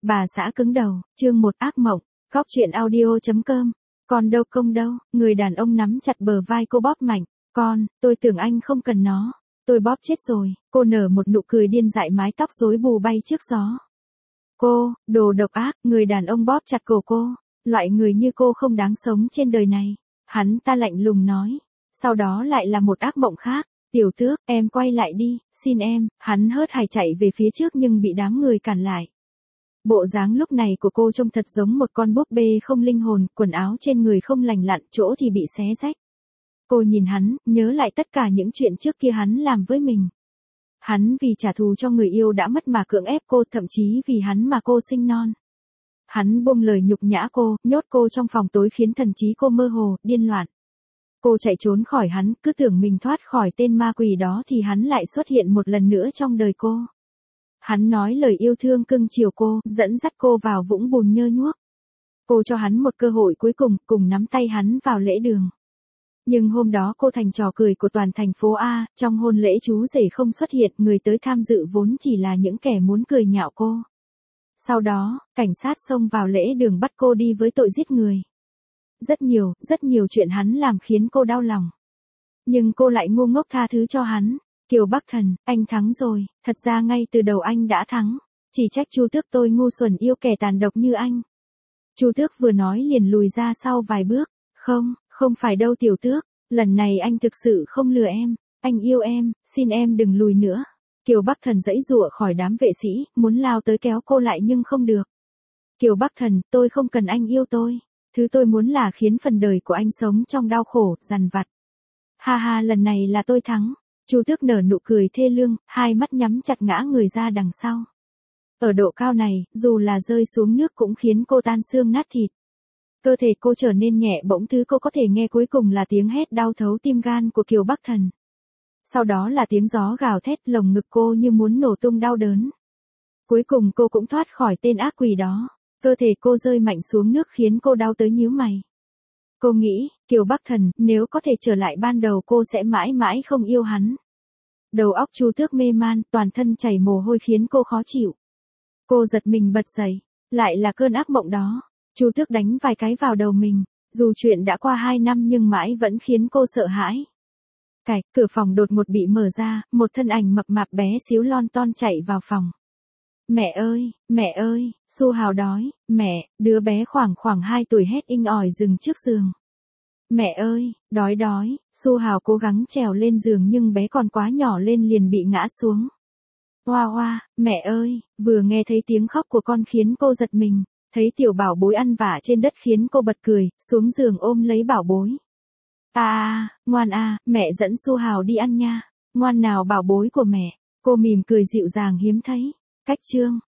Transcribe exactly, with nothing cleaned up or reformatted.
Bà xã cứng đầu, chương một ác mộng, Cóc truyện audio.com. Con đâu công đâu, người đàn ông nắm chặt bờ vai cô bóp mạnh. Con, tôi tưởng anh không cần nó. Tôi bóp chết rồi, cô nở một nụ cười điên dại, mái tóc rối bù bay trước gió. Cô, đồ độc ác, người đàn ông bóp chặt cổ cô. Loại người như cô không đáng sống trên đời này. Hắn ta lạnh lùng nói. Sau đó lại là một ác mộng khác. Tiểu Tước, em quay lại đi, xin em. Hắn hớt hải chạy về phía trước nhưng bị đám người cản lại. Bộ dáng lúc này của cô trông thật giống một con búp bê không linh hồn, quần áo trên người không lành lặn, chỗ thì bị xé rách. Cô nhìn hắn, nhớ lại tất cả những chuyện trước kia hắn làm với mình. Hắn vì trả thù cho người yêu đã mất mà cưỡng ép cô, thậm chí vì hắn mà cô sinh non. Hắn buông lời nhục nhã cô, nhốt cô trong phòng tối khiến thần trí cô mơ hồ, điên loạn. Cô chạy trốn khỏi hắn, cứ tưởng mình thoát khỏi tên ma quỷ đó thì hắn lại xuất hiện một lần nữa trong đời cô. Hắn nói lời yêu thương cưng chiều cô, dẫn dắt cô vào vũng bùn nhơ nhuốc. Cô cho hắn một cơ hội cuối cùng, cùng nắm tay hắn vào lễ đường. Nhưng hôm đó cô thành trò cười của toàn thành phố A, trong hôn lễ chú rể không xuất hiện, người tới tham dự vốn chỉ là những kẻ muốn cười nhạo cô. Sau đó, cảnh sát xông vào lễ đường bắt cô đi với tội giết người. Rất nhiều, rất nhiều chuyện hắn làm khiến cô đau lòng. Nhưng cô lại ngu ngốc tha thứ cho hắn. Kiều Bắc Thần, anh thắng rồi, thật ra ngay từ đầu anh đã thắng. Chỉ trách Chu Tước tôi ngu xuẩn yêu kẻ tàn độc như anh. Chu Tước vừa nói liền lùi ra sau vài bước. Không, không phải đâu Tiểu Tước, lần này anh thực sự không lừa em. Anh yêu em, xin em đừng lùi nữa. Kiều Bắc Thần giãy giụa khỏi đám vệ sĩ, muốn lao tới kéo cô lại nhưng không được. Kiều Bắc Thần, tôi không cần anh yêu tôi. Thứ tôi muốn là khiến phần đời của anh sống trong đau khổ, dằn vặt. Ha ha, lần này là tôi thắng. Chu Tước nở nụ cười thê lương, hai mắt nhắm chặt ngã người ra đằng sau. Ở độ cao này, dù là rơi xuống nước cũng khiến cô tan xương nát thịt. Cơ thể cô trở nên nhẹ bỗng, thứ cô có thể nghe cuối cùng là tiếng hét đau thấu tim gan của Kiều Bắc Thần. Sau đó là tiếng gió gào thét, lồng ngực cô như muốn nổ tung đau đớn. Cuối cùng cô cũng thoát khỏi tên ác quỷ đó. Cơ thể cô rơi mạnh xuống nước khiến cô đau tới nhíu mày. Cô nghĩ, Kiều Bắc Thần, nếu có thể trở lại ban đầu cô sẽ mãi mãi không yêu hắn. Đầu óc Chu Tước mê man, toàn thân chảy mồ hôi khiến cô khó chịu. Cô giật mình bật dậy, lại là cơn ác mộng đó. Chu Tước đánh vài cái vào đầu mình, dù chuyện đã qua hai năm nhưng mãi vẫn khiến cô sợ hãi. Cạch, cửa phòng đột ngột bị mở ra, một thân ảnh mập mạp bé xíu lon ton chạy vào phòng. Mẹ ơi, mẹ ơi, Su Hào đói, mẹ, đứa bé khoảng khoảng hai tuổi hét inh ỏi dừng trước giường. Mẹ ơi, đói đói, Su Hào cố gắng trèo lên giường nhưng bé còn quá nhỏ lên liền bị ngã xuống. Hoa hoa, mẹ ơi, vừa nghe thấy tiếng khóc của con khiến cô giật mình, thấy tiểu bảo bối ăn vạ trên đất khiến cô bật cười, xuống giường ôm lấy bảo bối. À à, ngoan à, mẹ dẫn Su Hào đi ăn nha, ngoan nào bảo bối của mẹ, cô mỉm cười dịu dàng hiếm thấy. Cách chương